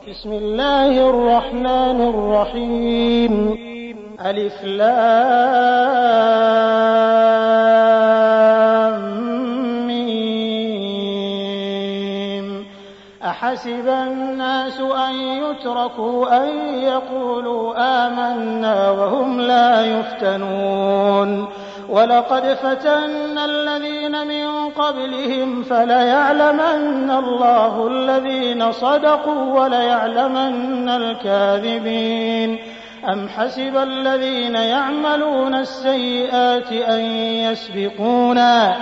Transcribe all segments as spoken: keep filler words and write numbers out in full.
بسم الله الرحمن الرحيم. ألف لام ميم. أحسب الناس أن يتركوا أن يقولوا آمنا وهم لا يفتنون. ولقد فتنا الذين من قبلهم فليعلمن الله الذين صدقوا وليعلمن الكاذبين. أم حسب الذين يعملون السيئات أن يسبقونا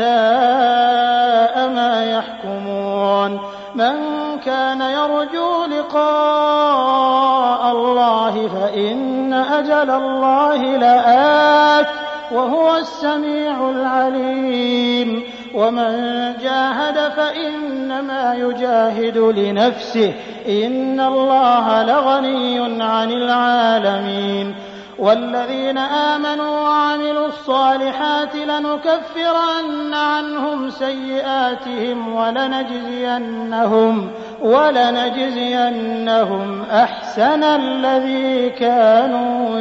ساء ما يحكمون. من كان يرجو لقاء الله فإن أجل الله لآت وهو السميع العليم. ومن جاهد فإنما يجاهد لنفسه إن الله لغني عن العالمين. والذين آمنوا وعملوا الصالحات لنكفرن عنهم سيئاتهم ولنجزينهم ولنجزينهم أحسن الذي كانوا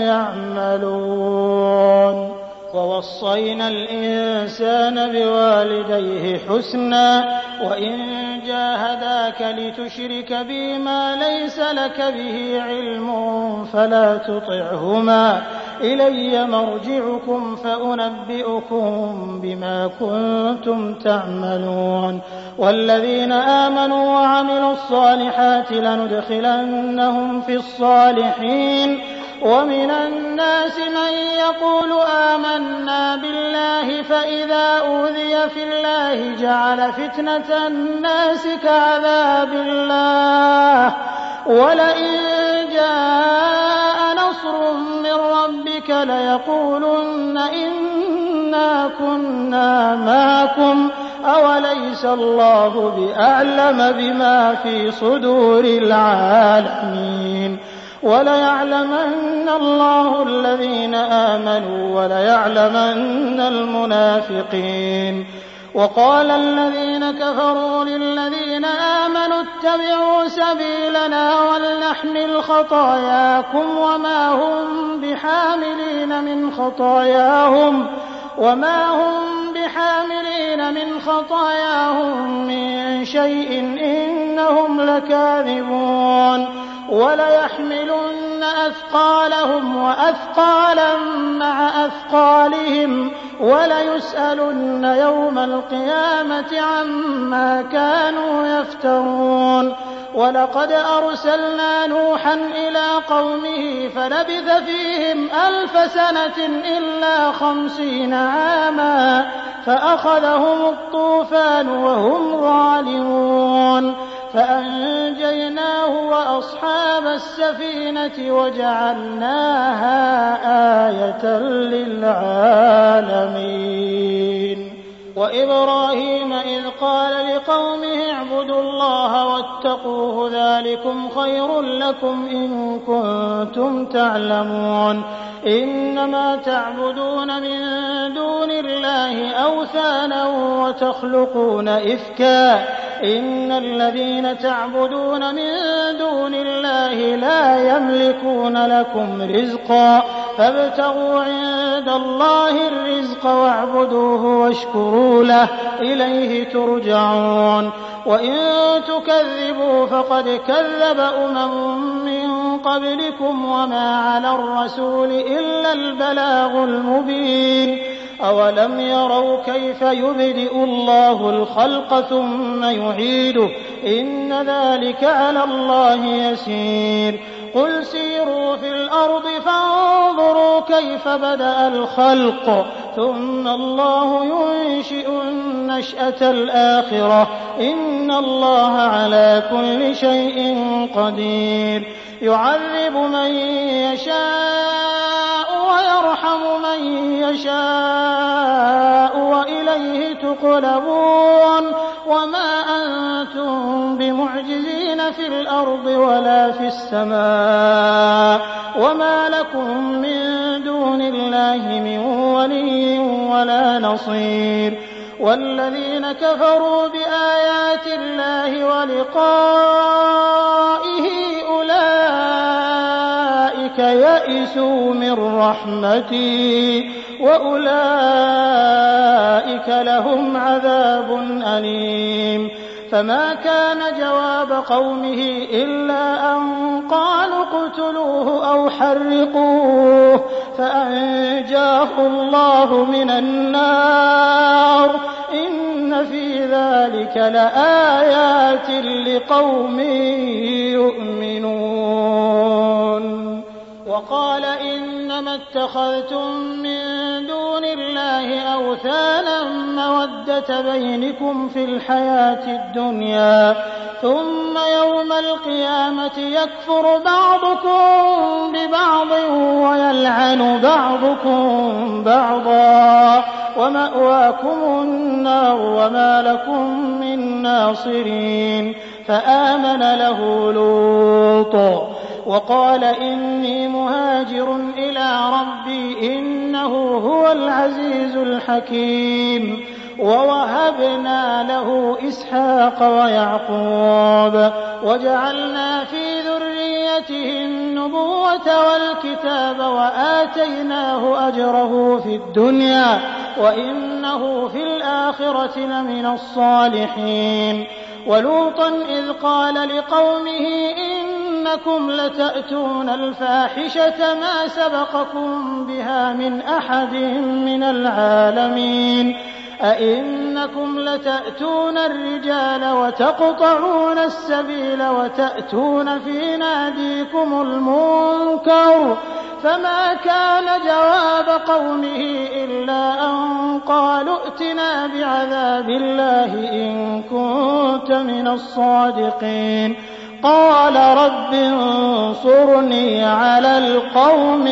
يعملون. ووصينا الإنسان بوالديه حسنا وإن جاهداك لتشرك بي ما ليس لك به علم فلا تطعهما إلي مرجعكم فأنبئكم بما كنتم تعملون. والذين آمنوا وعملوا الصالحات لندخلنهم في الصالحين. ومن الناس من يقول آمنا بالله فإذا أوذي في الله جعل فتنة الناس كعذاب الله ولئن جاء نصر من ربك ليقولن إنا كنا معكم أوليس الله بأعلم بما في صدور العالمين. وليعلمن الله الذين آمنوا وليعلمن المنافقين. وقال الذين كفروا للذين آمنوا اتبعوا سبيلنا ولنحمل خطاياكم وما هم بحاملين من خطاياهم وما هم بحاملين من خطاياهم من شيء إنهم لكاذبون. وليحملن أثقالهم وأثقالا مع أثقالهم وليسألن يوم القيامة عما كانوا يفترون. ولقد أرسلنا نوحا إلى قومه فلبث فيهم ألف سنة إلا خمسين عاما فأخذهم الطوفان وهم ظالمون فأنجيناه وأصحاب السفينة وجعلناها آية للعالمين. وإبراهيم إذ قال لقومه اعبدوا الله واتقوه ذلكم خير لكم إن كنتم تعلمون. إنما تعبدون من دون الله أوثانا وتخلقون إفكا إن الذين تعبدون من دون الله لا يملكون لكم رزقا فابتغوا عند الله الرزق واعبدوه واشكروا له إليه ترجعون. وإن تكذبوا فقد كذب أمم من قبلكم وما على الرسول إلا البلاغ المبين. أولم يروا كيف يبدئ الله الخلق ثم يعيده إن ذلك على الله يسير. قل سيروا في الأرض فانظروا كيف بدأ الخلق ثم الله ينشئ النشأة الآخرة إن الله على كل شيء قدير. يعذب من يشاء ويرحم من يشاء وإليه تقلبون. وما أنتم بمعجزين في الأرض ولا في السماء وما لكم من دون الله من ولي ولا نصير. والذين كفروا بآيات الله ولقائه هنالك يئسوا من رحمتي وأولئك لهم عذاب أليم. فما كان جواب قومه إلا أن قالوا اقتلوه أو حرقوه فأنجاه الله من النار إن في ذلك لآيات لقوم يؤمنون. وقال إنما اتخذتم من دون الله أوثانا مودة بينكم في الحياة الدنيا ثم يوم القيامة يكفر بعضكم ببعض ويلعن بعضكم بعضا ومأواكم النار وما لكم من ناصرين. فآمن له لوط وقال إني مهاجر إلى ربي إنه هو العزيز الحكيم. ووهبنا له إسحاق ويعقوب وجعلنا في ذريته النبوة والكتاب وآتيناه أجره في الدنيا وإنه في الآخرة لمن الصالحين. ولوطا إذ قال لقومه إنكم لتأتون الفاحشة ما سبقكم بها من أحد من العالمين أئنكم لتأتون الرجال وتقطعون السبيل وتأتون في ناديكم المنكر. فما كان جواب قومه إلا أن قالوا ائتنا بعذاب الله إن كنت من الصادقين. قال رب انصرني على القوم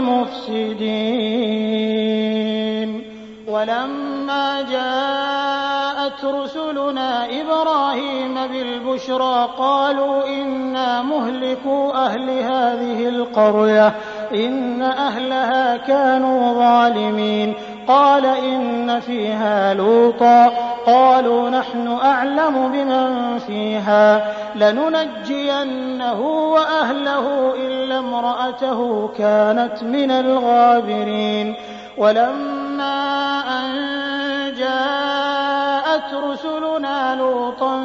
المفسدين. ولما جاءت رسلنا إبراهيم بالبشرى قالوا إنا مهلكو أهل هذه القرية إن أهلها كانوا ظالمين. قال إن فيها لوطا قالوا نحن أعلم بمن فيها لننجينه وأهله إلا امرأته كانت من الغابرين. ولما أن جاءت رسلنا لوطا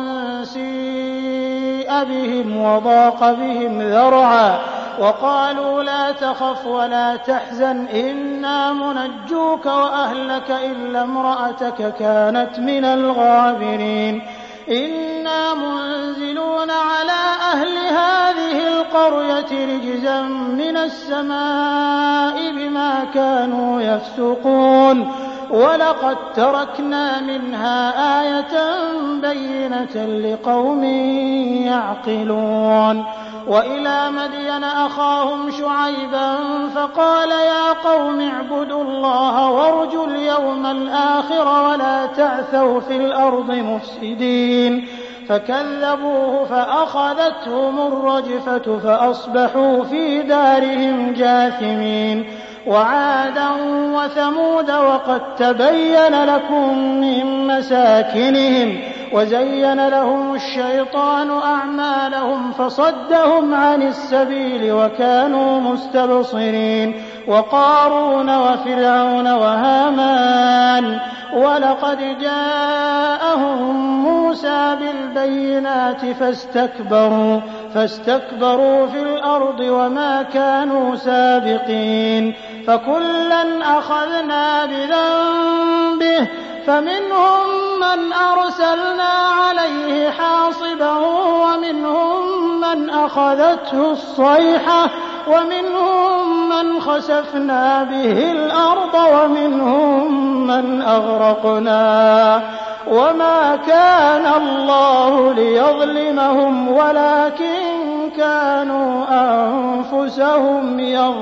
سيء بهم وضاق بهم ذرعا وقالوا لا تخف ولا تحزن إنا منجوك وأهلك إلا امرأتك كانت من الغابرين. إنا منزلون على أهل هذه القرية رجزا من السماء بما كانوا يفسقون. ولقد تركنا منها آية بينة لقوم يعقلون. وإلى مدين أخاهم شعيبا فقال يا قوم اعبدوا الله وارجوا اليوم الآخر ولا تعثوا في الأرض مفسدين. فكذبوه فأخذتهم الرجفة فأصبحوا في دارهم جاثمين. وعادا وثمود وقد تبين لكم من مساكنهم وزين لهم الشيطان أعمالهم فصدهم عن السبيل وكانوا مستبصرين. وقارون وفرعون وهامان ولقد جاءهم موسى بالبينات فاستكبروا فاستكبروا في الأرض وما كانوا سابقين. فكلا أخذنا بذنبه فمنهم من أرسلنا عليه حاصبا ومنهم من أخذته الصيحة ومنهم من خسفنا به الأرض ومنهم من أغرقنا. وما كان الله ليظلمهم ولكن كانوا أنفسهم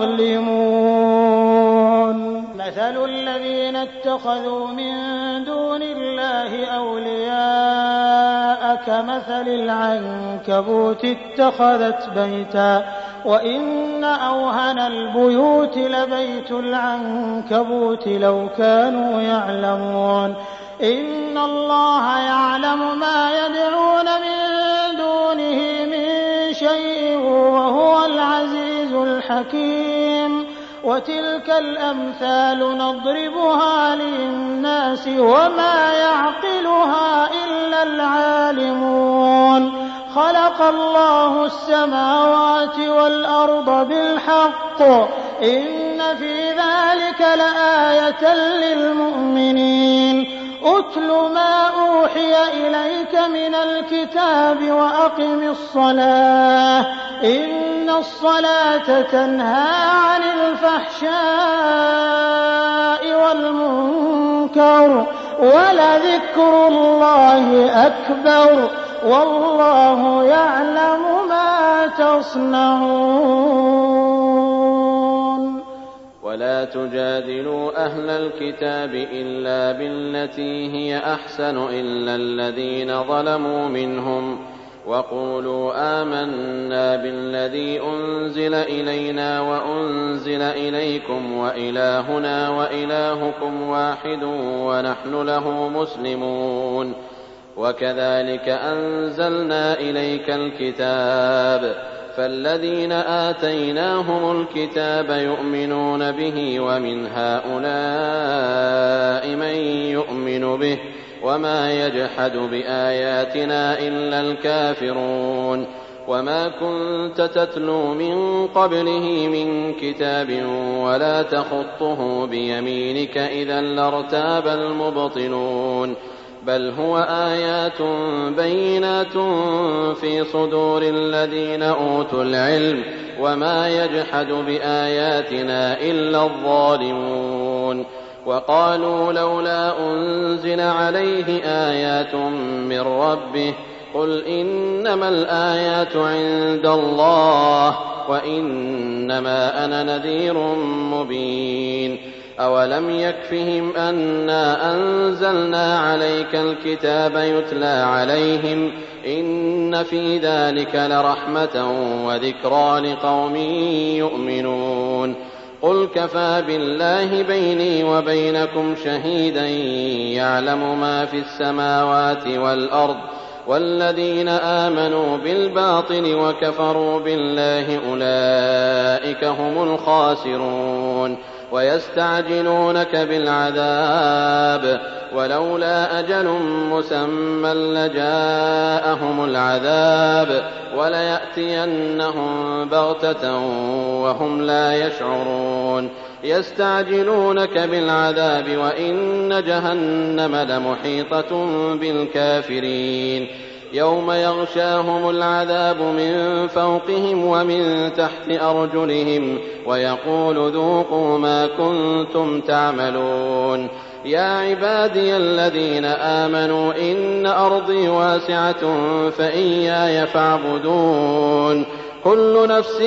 يظلمون. مثل الذين اتخذوا من دون الله أولياء كمثل العنكبوت اتخذت بيتا وإن أوهن البيوت لبيت العنكبوت لو كانوا يعلمون. إن الله يعلم ما يدعون من دونه من شيء وهو العزيز الحكيم وتلك الأمثال نضربها للناس وما يعقلها إلا العالمون خلق الله السماوات والأرض بالحق إن في ذلك لآية للمؤمنين أتل ما أوحي إليك من الكتاب وأقم الصلاة إن الصلاة تنهى عن الفحشاء والمنكر ولذكر الله أكبر والله يعلم ما تصنعون. ولا تجادلوا أهل الكتاب إلا بالتي هي أحسن إلا الذين ظلموا منهم وقولوا آمنا بالذي أنزل إلينا وأنزل إليكم وإلهنا وإلهكم واحد ونحن له مسلمون وكذلك أنزلنا إليك الكتاب فالذين آتيناهم الكتاب يؤمنون به ومن هؤلاء من يؤمن به وما يجحد بآياتنا إلا الكافرون وما كنت تتلو من قبله من كتاب ولا تخطه بيمينك إذا لارتاب المبطلون بل هو آيات بينات في صدور الذين أوتوا العلم وما يجحد بآياتنا إلا الظالمون وقالوا لولا أنزل عليه آيات من ربه قل إنما الآيات عند الله وإنما أنا نذير مبين أولم يكفهم أنا أنزلنا عليك الكتاب يتلى عليهم إن في ذلك لرحمة وذكرى لقوم يؤمنون قل كفى بالله بيني وبينكم شهيدا يعلم ما في السماوات والأرض والذين آمنوا بالباطل وكفروا بالله أولئك هم الخاسرون ويستعجلونك بالعذاب ولولا أجل مسمى لجاءهم العذاب وليأتينهم بغتة وهم لا يشعرون يستعجلونك بالعذاب وإن جهنم لمحيطة بالكافرين يوم يغشاهم العذاب من فوقهم ومن تحت أرجلهم ويقول ذوقوا ما كنتم تعملون يا عبادي الذين آمنوا إن أرضي واسعة فإياي فاعبدون كل نفس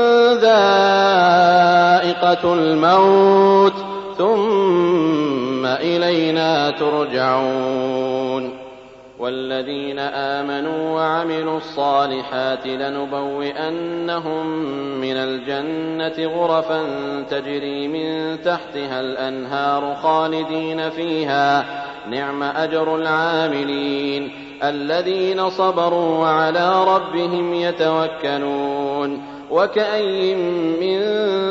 ذائقة الموت ثم إلينا ترجعون والذين آمنوا وعملوا الصالحات لنبوئنهم من الجنة غرفا تجري من تحتها الأنهار خالدين فيها نعم أجر العاملين الذين صبروا وعلى ربهم يتوكلون وكأي من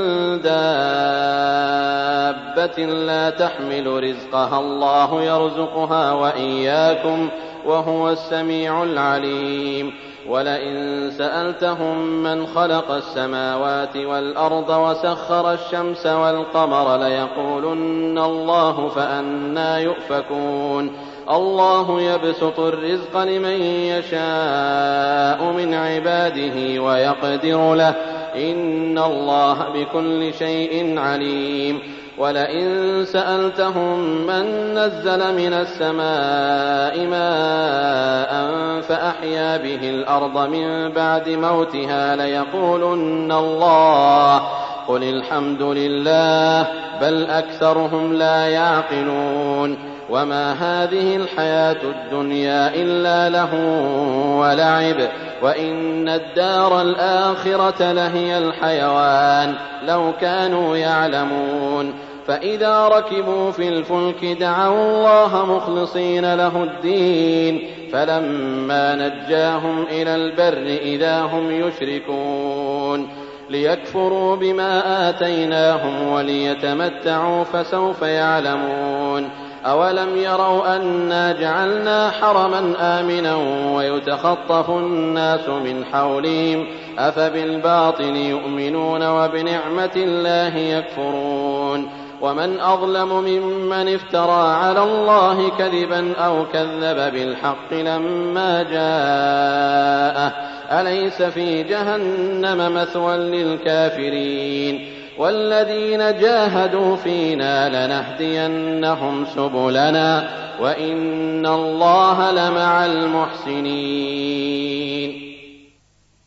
دابة لا تحمل رزقها الله يرزقها وإياكم وهو السميع العليم ولئن سألتهم من خلق السماوات والأرض وسخر الشمس والقمر ليقولن الله فأنى يؤفكون الله يبسط الرزق لمن يشاء من عباده ويقدر له إن الله بكل شيء عليم ولئن سألتهم من نزل من السماء ماء فأحيا به الأرض من بعد موتها ليقولن الله قل الحمد لله بل أكثرهم لا يعقلون وما هذه الحياة الدنيا إلا لهو ولعب وإن الدار الآخرة لهي الحيوان لو كانوا يعلمون فإذا ركبوا في الفلك دعوا الله مخلصين له الدين فلما نجاهم إلى البر إذا هم يشركون ليكفروا بما آتيناهم وليتمتعوا فسوف يعلمون أولم يروا أنا جعلنا حرما آمنا ويتخطف الناس من حولهم أفبالباطل يؤمنون وبنعمة الله يكفرون ومن أظلم ممن افترى على الله كذبا أو كذب بالحق لما جاءه أليس في جهنم مثوى للكافرين والذين جاهدوا فينا لنهدينهم سبلنا وإن الله لمع المحسنين